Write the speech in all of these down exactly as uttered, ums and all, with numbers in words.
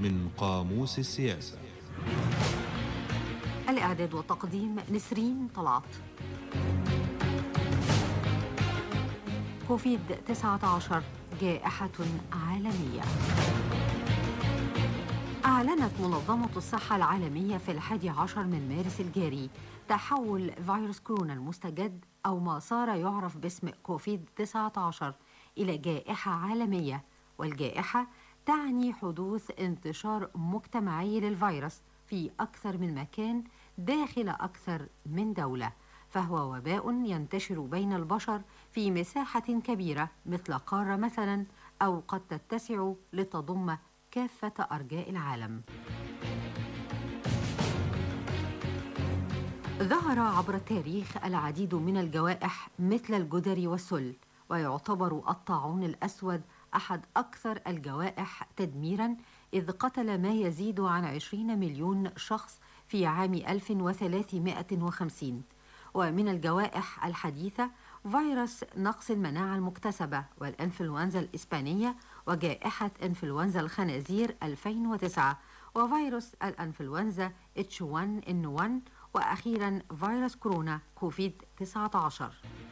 من قاموس السياسة. الإعداد والتقديم نسرين طلعت. كوفيد تسعة عشر جائحة عالمية. أعلنت منظمة الصحة العالمية في الحادي عشر من مارس الجاري تحول فيروس كورونا المستجد أو ما صار يعرف باسم كوفيد تسعة عشر إلى جائحة عالمية، والجائحة تعني حدوث انتشار مجتمعي للفيروس في أكثر من مكان داخل أكثر من دولة، فهو وباء ينتشر بين البشر في مساحة كبيرة مثل قارة مثلا، أو قد تتسع لتضم كافة أرجاء العالم. ظهر عبر التاريخ العديد من الجوائح مثل الجدري والسل، ويعتبر الطاعون الأسود أحد أكثر الجوائح تدميراً، إذ قتل ما يزيد عن عشرين مليون شخص في عام ألف وثلاثمائة وخمسين. ومن الجوائح الحديثة فيروس نقص المناعة المكتسبة والإنفلونزا الإسبانية، وجائحة إنفلونزا الخنازير ألفين وتسعة، وفيروس الإنفلونزا إتش واحد إن واحد، وأخيرا فيروس كورونا كوفيد تسعة عشر.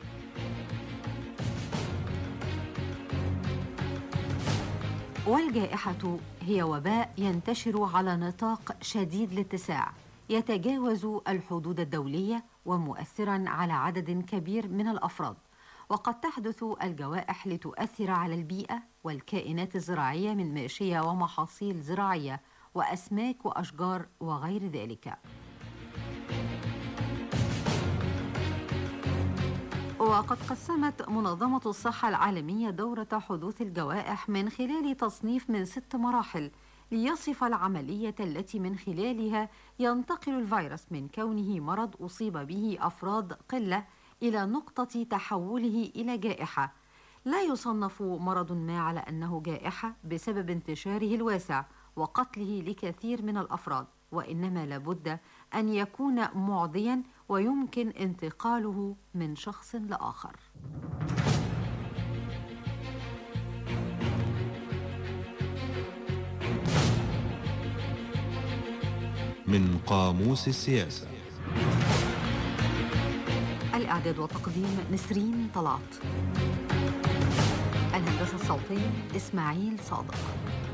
والجائحة هي وباء ينتشر على نطاق شديد الاتساع، يتجاوز الحدود الدولية ومؤثرا على عدد كبير من الأفراد. وقد تحدث الجوائح لتؤثر على البيئة والكائنات الزراعية من ماشية ومحاصيل زراعية وأسماك وأشجار وغير ذلك. وقد قسمت منظمة الصحة العالمية دورة حدوث الجوائح من خلال تصنيف من ست مراحل، ليصف العملية التي من خلالها ينتقل الفيروس من كونه مرض أصيب به أفراد قلة إلى نقطة تحوله إلى جائحة. لا يصنف مرض ما على أنه جائحة بسبب انتشاره الواسع وقتله لكثير من الأفراد، وإنما لابد أن يكون معديا ويمكن انتقاله من شخص لآخر. من قاموس السياسة. الإعداد والتقديم نسرين طلعت. الهندسة الصوتية إسماعيل صادق.